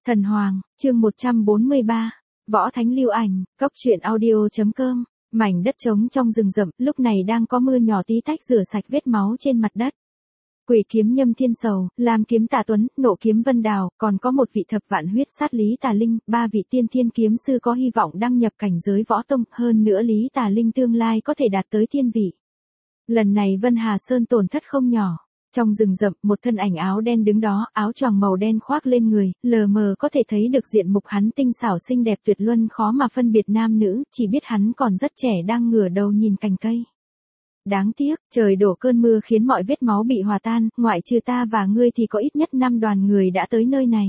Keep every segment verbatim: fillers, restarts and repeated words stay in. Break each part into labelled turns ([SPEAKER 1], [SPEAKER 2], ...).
[SPEAKER 1] Thần Hoàng, chương một trăm bốn mươi ba, Võ Thánh Lưu Ảnh, cốc truyện audio.com, mảnh đất trống trong rừng rậm, lúc này đang có mưa nhỏ tí tách rửa sạch vết máu trên mặt đất. Quỷ kiếm Nhâm Thiên Sầu, Lam kiếm Tạ Tuấn, Nộ kiếm Vân Đào, còn có một vị thập vạn huyết sát Lý Tà Linh, ba vị tiên thiên kiếm sư có hy vọng đăng nhập cảnh giới võ tông, hơn nữa Lý Tà Linh tương lai có thể đạt tới thiên vị. Lần này Vân Hà Sơn tổn thất không nhỏ. Trong rừng rậm, một thân ảnh áo đen đứng đó, áo choàng màu đen khoác lên người, lờ mờ có thể thấy được diện mục hắn tinh xảo xinh đẹp tuyệt luân, khó mà phân biệt nam nữ, chỉ biết hắn còn rất trẻ đang ngửa đầu nhìn cành cây. Đáng tiếc, trời đổ cơn mưa khiến mọi vết máu bị hòa tan, ngoại trừ ta và ngươi thì có ít nhất năm đoàn người đã tới nơi này.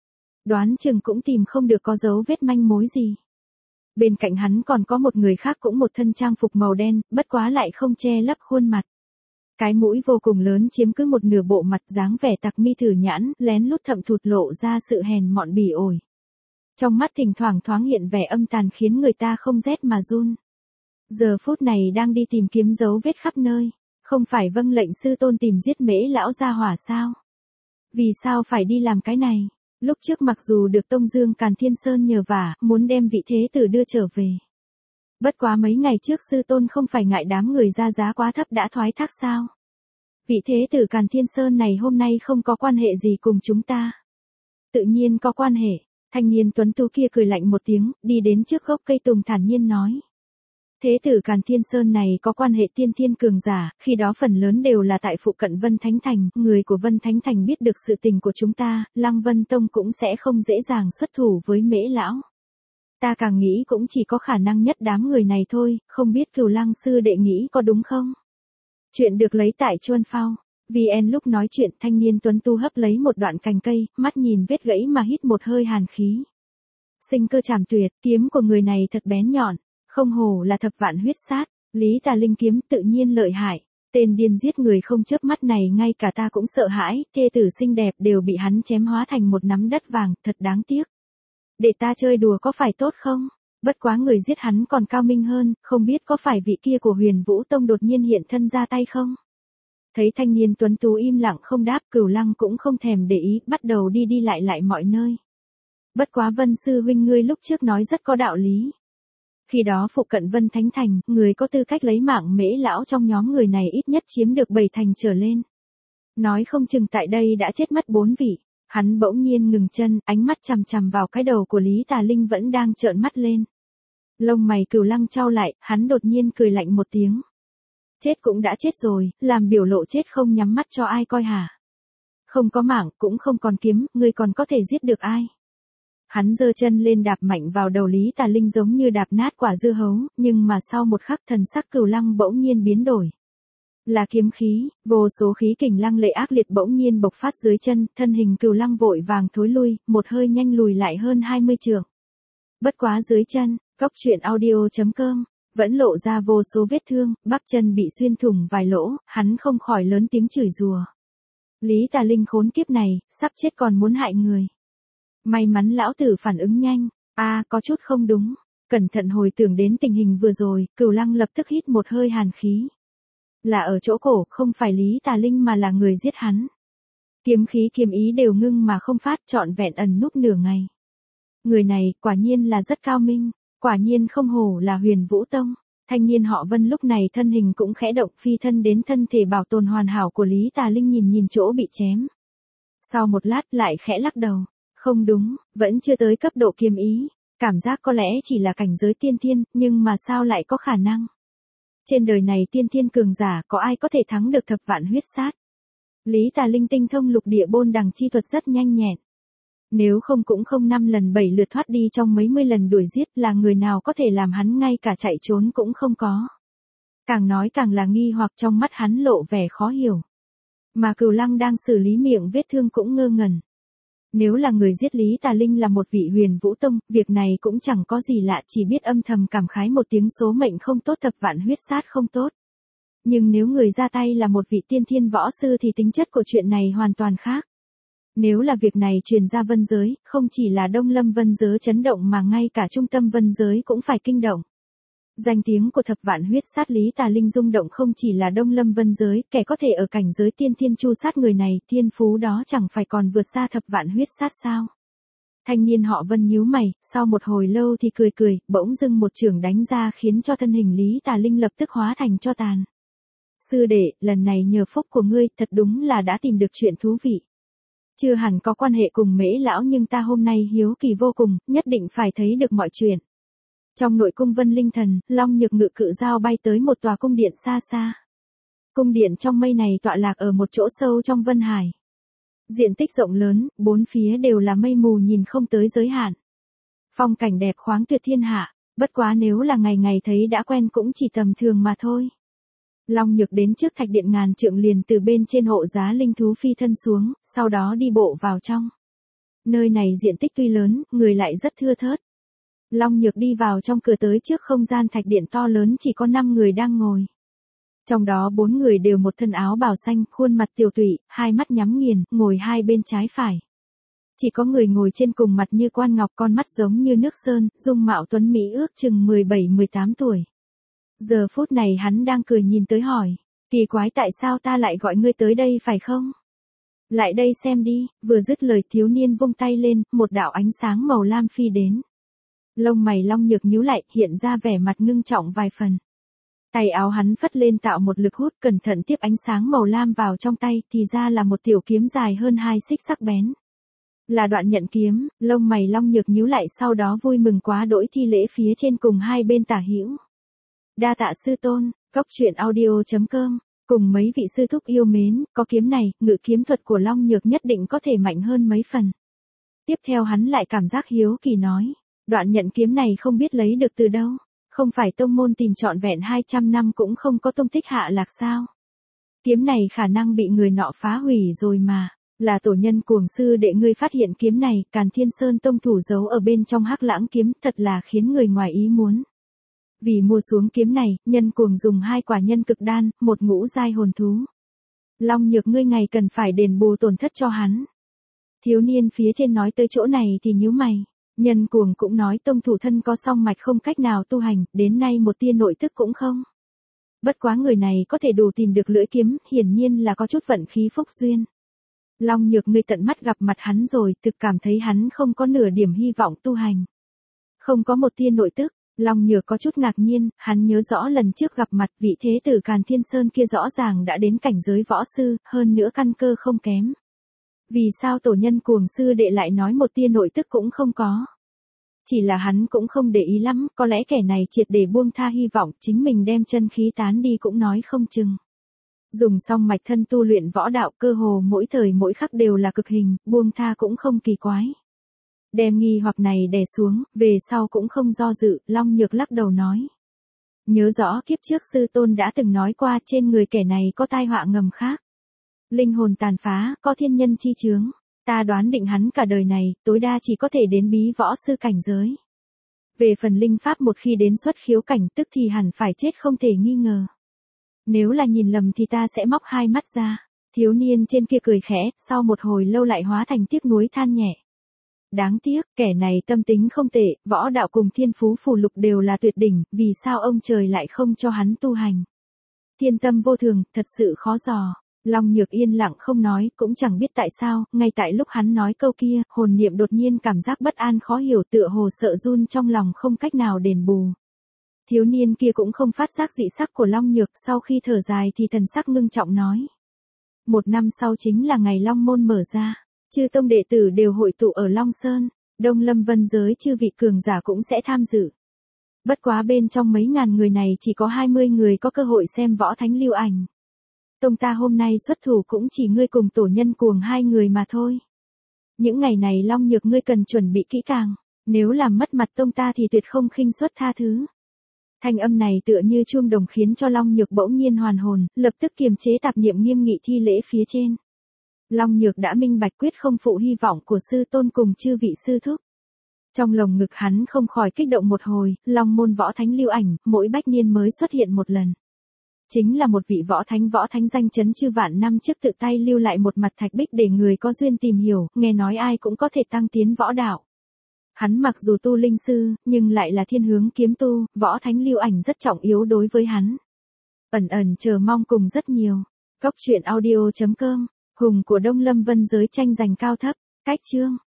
[SPEAKER 1] Đoán chừng cũng tìm không được có dấu vết manh mối gì. Bên cạnh hắn còn có một người khác cũng một thân trang phục màu đen, bất quá lại không che lấp khuôn mặt. Cái mũi vô cùng lớn chiếm cứ một nửa bộ mặt, dáng vẻ tặc mi thử nhãn, lén lút thậm thụt lộ ra sự hèn mọn bỉ ổi. Trong mắt thỉnh thoảng thoáng hiện vẻ âm tàn khiến người ta không rét mà run. Giờ phút này đang đi tìm kiếm dấu vết khắp nơi, không phải vâng lệnh sư tôn tìm giết Mễ lão gia hỏa sao? Vì sao phải đi làm cái này? Lúc trước mặc dù được Tông Dương Càn Thiên Sơn nhờ vả, muốn đem vị thế tử đưa trở về. Bất quá mấy ngày trước sư tôn không phải ngại đám người ra giá quá thấp đã thoái thác sao? Vị thế tử Càn Thiên Sơn này hôm nay không có quan hệ gì cùng chúng ta. Tự nhiên có quan hệ, thanh niên tuấn tú kia cười lạnh một tiếng, đi đến trước gốc cây tùng thản nhiên nói. Thế tử Càn Thiên Sơn này có quan hệ tiên thiên cường giả, khi đó phần lớn đều là tại phụ cận Vân Thánh Thành, người của Vân Thánh Thành biết được sự tình của chúng ta, Lăng Vân Tông cũng sẽ không dễ dàng xuất thủ với Mễ lão. Ta càng nghĩ cũng chỉ có khả năng nhất đám người này thôi, không biết Cửu Lăng sư đệ nghĩ có đúng không? Chuyện được lấy tại Chuân Phao. vê en lúc nói chuyện, thanh niên tuấn tu hấp lấy một đoạn cành cây, mắt nhìn vết gãy mà hít một hơi hàn khí. Sinh cơ trảm tuyệt, kiếm của người này thật bén nhọn, không hổ là thập vạn huyết sát, Lý Tà Linh kiếm tự nhiên lợi hại. Tên điên giết người không chớp mắt này ngay cả ta cũng sợ hãi, thê tử xinh đẹp đều bị hắn chém hóa thành một nắm đất vàng, thật đáng tiếc. Để ta chơi đùa có phải tốt không? Bất quá người giết hắn còn cao minh hơn, không biết có phải vị kia của Huyền Vũ Tông đột nhiên hiện thân ra tay không? Thấy thanh niên tuấn tú im lặng không đáp, Cửu Lăng cũng không thèm để ý, bắt đầu đi đi lại lại mọi nơi. Bất quá Vân sư huynh ngươi lúc trước nói rất có đạo lý. Khi đó phụ cận Vân Thánh Thành, người có tư cách lấy mạng Mễ lão trong nhóm người này ít nhất chiếm được bảy thành trở lên. Nói không chừng tại đây đã chết mất bốn vị. Hắn bỗng nhiên ngừng chân, ánh mắt chằm chằm vào cái đầu của Lý Tà Linh vẫn đang trợn mắt lên. Lông mày Cửu Lăng chau lại, hắn đột nhiên cười lạnh một tiếng. Chết cũng đã chết rồi, làm biểu lộ chết không nhắm mắt cho ai coi hả? Không có mạng, cũng không còn kiếm, ngươi còn có thể giết được ai? Hắn giơ chân lên đạp mạnh vào đầu Lý Tà Linh giống như đạp nát quả dưa hấu, nhưng mà sau một khắc thần sắc Cửu Lăng bỗng nhiên biến đổi. Là kiếm khí, vô số khí kình lăng lệ ác liệt bỗng nhiên bộc phát dưới chân, thân hình Cửu Lăng vội vàng thối lui, một hơi nhanh lùi lại hơn hai mươi trượng. Bất quá dưới chân, cốc truyện audio.com, vẫn lộ ra vô số vết thương, bắp chân bị xuyên thủng vài lỗ, hắn không khỏi lớn tiếng chửi rủa. Lý Tà Linh khốn kiếp này, sắp chết còn muốn hại người. May mắn lão tử phản ứng nhanh, a à, có chút không đúng, cẩn thận hồi tưởng đến tình hình vừa rồi, Cửu Lăng lập tức hít một hơi hàn khí. Là ở chỗ cổ, không phải Lý Tà Linh mà là người giết hắn. Kiếm khí kiếm ý đều ngưng mà không phát, trọn vẹn ẩn núp nửa ngày. Người này, quả nhiên là rất cao minh, quả nhiên không hổ là Huyền Vũ Tông. Thanh niên họ Vân lúc này thân hình cũng khẽ động, phi thân đến thân thể bảo tồn hoàn hảo của Lý Tà Linh, nhìn nhìn chỗ bị chém. Sau một lát lại khẽ lắc đầu. Không đúng, vẫn chưa tới cấp độ kiếm ý, cảm giác có lẽ chỉ là cảnh giới tiên thiên, nhưng mà sao lại có khả năng? Trên đời này tiên thiên cường giả có ai có thể thắng được thập vạn huyết sát? Lý Tà Linh tinh thông lục địa bôn đằng chi thuật rất nhanh nhẹn. Nếu không cũng không năm lần bảy lượt thoát đi trong mấy mươi lần đuổi giết, là người nào có thể làm hắn ngay cả chạy trốn cũng không có. Càng nói càng là nghi hoặc, trong mắt hắn lộ vẻ khó hiểu. Mà Cửu Lăng đang xử lý miệng vết thương cũng ngơ ngẩn. Nếu là người giết Lý Tà Linh là một vị Huyền Vũ Tông, việc này cũng chẳng có gì lạ, chỉ biết âm thầm cảm khái một tiếng số mệnh không tốt, thập vạn huyết sát không tốt. Nhưng nếu người ra tay là một vị tiên thiên võ sư thì tính chất của chuyện này hoàn toàn khác. Nếu là việc này truyền ra Vân giới, không chỉ là Đông Lâm Vân giới chấn động mà ngay cả trung tâm Vân giới cũng phải kinh động. Danh tiếng của thập vạn huyết sát Lý Tà Linh rung động không chỉ là Đông Lâm Vân giới, kẻ có thể ở cảnh giới tiên thiên chu sát người này, thiên phú đó chẳng phải còn vượt xa thập vạn huyết sát sao? Thanh niên họ Vân nhíu mày, sau một hồi lâu thì cười cười, bỗng dưng một chưởng đánh ra khiến cho thân hình Lý Tà Linh lập tức hóa thành tro tàn. Sư đệ, lần này nhờ phúc của ngươi, thật đúng là đã tìm được chuyện thú vị. Chưa hẳn có quan hệ cùng Mễ lão nhưng ta hôm nay hiếu kỳ vô cùng, nhất định phải thấy được mọi chuyện. Trong nội cung Vân Linh Thần, Long Nhược ngự cự dao bay tới một tòa cung điện xa xa. Cung điện trong mây này tọa lạc ở một chỗ sâu trong Vân Hải. Diện tích rộng lớn, bốn phía đều là mây mù nhìn không tới giới hạn. Phong cảnh đẹp khoáng tuyệt thiên hạ, bất quá nếu là ngày ngày thấy đã quen cũng chỉ tầm thường mà thôi. Long Nhược đến trước thạch điện ngàn trượng liền từ bên trên hộ giá linh thú phi thân xuống, sau đó đi bộ vào trong. Nơi này diện tích tuy lớn, người lại rất thưa thớt. Long Nhược đi vào trong cửa tới trước không gian thạch điện to lớn chỉ có năm người đang ngồi. Trong đó bốn người đều một thân áo bào xanh, khuôn mặt tiều tụy, hai mắt nhắm nghiền, ngồi hai bên trái phải. Chỉ có người ngồi trên cùng mặt như quan ngọc, con mắt giống như nước sơn, dung mạo tuấn mỹ ước chừng mười bảy mười tám tuổi. Giờ phút này hắn đang cười nhìn tới hỏi, kỳ quái tại sao ta lại gọi ngươi tới đây phải không? Lại đây xem đi, vừa dứt lời thiếu niên vung tay lên, một đạo ánh sáng màu lam phi đến. Lông mày Long Nhược nhíu lại, hiện ra vẻ mặt ngưng trọng vài phần. Tay áo hắn phất lên tạo một lực hút cẩn thận tiếp ánh sáng màu lam vào trong tay, thì ra là một tiểu kiếm dài hơn hai xích sắc bén. Là đoạn nhận kiếm, lông mày Long Nhược nhíu lại sau đó vui mừng quá đỗi thi lễ phía trên cùng hai bên tả hữu. Đa tạ sư tôn, cốc truyện audio chấm com, cùng mấy vị sư thúc yêu mến, có kiếm này, ngự kiếm thuật của Long Nhược nhất định có thể mạnh hơn mấy phần. Tiếp theo hắn lại cảm giác hiếu kỳ nói, đoạn nhận kiếm này không biết lấy được từ đâu. Không phải tông môn tìm trọn vẹn hai trăm năm cũng không có tông tích hạ lạc sao? Kiếm này khả năng bị người nọ phá hủy rồi mà, là tổ nhân cuồng sư đệ ngươi phát hiện kiếm này, Càn Thiên Sơn tông thủ giấu ở bên trong Hắc Lãng kiếm, thật là khiến người ngoài ý muốn. Vì mua xuống kiếm này, nhân cuồng dùng hai quả nhân cực đan, một ngũ giai hồn thú. Long Nhược ngươi ngày cần phải đền bù tổn thất cho hắn. Thiếu niên phía trên nói tới chỗ này thì nhíu mày. Nhân cuồng cũng nói tông thủ thân có song mạch không cách nào tu hành, đến nay một tia nội tức cũng không. Bất quá người này có thể đủ tìm được lưỡi kiếm, hiển nhiên là có chút vận khí phúc duyên. Long Nhược ngươi tận mắt gặp mặt hắn rồi, thực cảm thấy hắn không có nửa điểm hy vọng tu hành. Không có một tia nội tức, Long Nhược có chút ngạc nhiên, hắn nhớ rõ lần trước gặp mặt vị thế tử Càn Thiên Sơn kia rõ ràng đã đến cảnh giới võ sư, hơn nữa căn cơ không kém. Vì sao tổ nhân cuồng sư đệ lại nói một tia nội tức cũng không có? Chỉ là hắn cũng không để ý lắm, có lẽ kẻ này triệt để buông tha hy vọng chính mình đem chân khí tán đi cũng nói không chừng. Dùng xong mạch thân tu luyện võ đạo cơ hồ mỗi thời mỗi khắc đều là cực hình, buông tha cũng không kỳ quái. Đem nghi hoặc này đè xuống, về sau cũng không do dự, Long Nhược lắc đầu nói. Nhớ rõ kiếp trước sư tôn đã từng nói qua trên người kẻ này có tai họa ngầm khác. Linh hồn tàn phá, có thiên nhân chi chướng. Ta đoán định hắn cả đời này, tối đa chỉ có thể đến bí võ sư cảnh giới. Về phần linh pháp một khi đến xuất khiếu cảnh tức thì hẳn phải chết không thể nghi ngờ. Nếu là nhìn lầm thì ta sẽ móc hai mắt ra. Thiếu niên trên kia cười khẽ, sau một hồi lâu lại hóa thành tiếc nuối than nhẹ. Đáng tiếc, kẻ này tâm tính không tệ, võ đạo cùng thiên phú phù lục đều là tuyệt đỉnh, vì sao ông trời lại không cho hắn tu hành. Thiên tâm vô thường, thật sự khó dò. Long Nhược yên lặng không nói, cũng chẳng biết tại sao, ngay tại lúc hắn nói câu kia, hồn niệm đột nhiên cảm giác bất an khó hiểu tựa hồ sợ run trong lòng không cách nào đền bù. Thiếu niên kia cũng không phát giác dị sắc của Long Nhược, sau khi thở dài thì thần sắc ngưng trọng nói. Một năm sau chính là ngày Long Môn mở ra, chư tông đệ tử đều hội tụ ở Long Sơn, Đông Lâm Vân giới chư vị cường giả cũng sẽ tham dự. Bất quá bên trong mấy ngàn người này chỉ có hai mươi người có cơ hội xem võ thánh lưu ảnh. Tông ta hôm nay xuất thủ cũng chỉ ngươi cùng tổ nhân cuồng hai người mà thôi. Những ngày này Long Nhược ngươi cần chuẩn bị kỹ càng, nếu làm mất mặt tông ta thì tuyệt không khinh suất tha thứ. Thanh âm này tựa như chuông đồng khiến cho Long Nhược bỗng nhiên hoàn hồn, lập tức kiềm chế tạp niệm nghiêm nghị thi lễ phía trên. Long Nhược đã minh bạch quyết không phụ hy vọng của sư tôn cùng chư vị sư thúc. Trong lồng ngực hắn không khỏi kích động một hồi, Long môn võ thánh lưu ảnh, mỗi bách niên mới xuất hiện một lần. Chính là một vị võ thánh võ thánh danh chấn chư vạn năm trước tự tay lưu lại một mặt thạch bích để người có duyên tìm hiểu, nghe nói ai cũng có thể tăng tiến võ đạo. Hắn mặc dù tu linh sư, nhưng lại là thiên hướng kiếm tu, võ thánh lưu ảnh rất trọng yếu đối với hắn. Ẩn ẩn chờ mong cùng rất nhiều. Cốc truyện audio chấm com, hùng của Đông Lâm Vân giới tranh giành cao thấp, cách chương.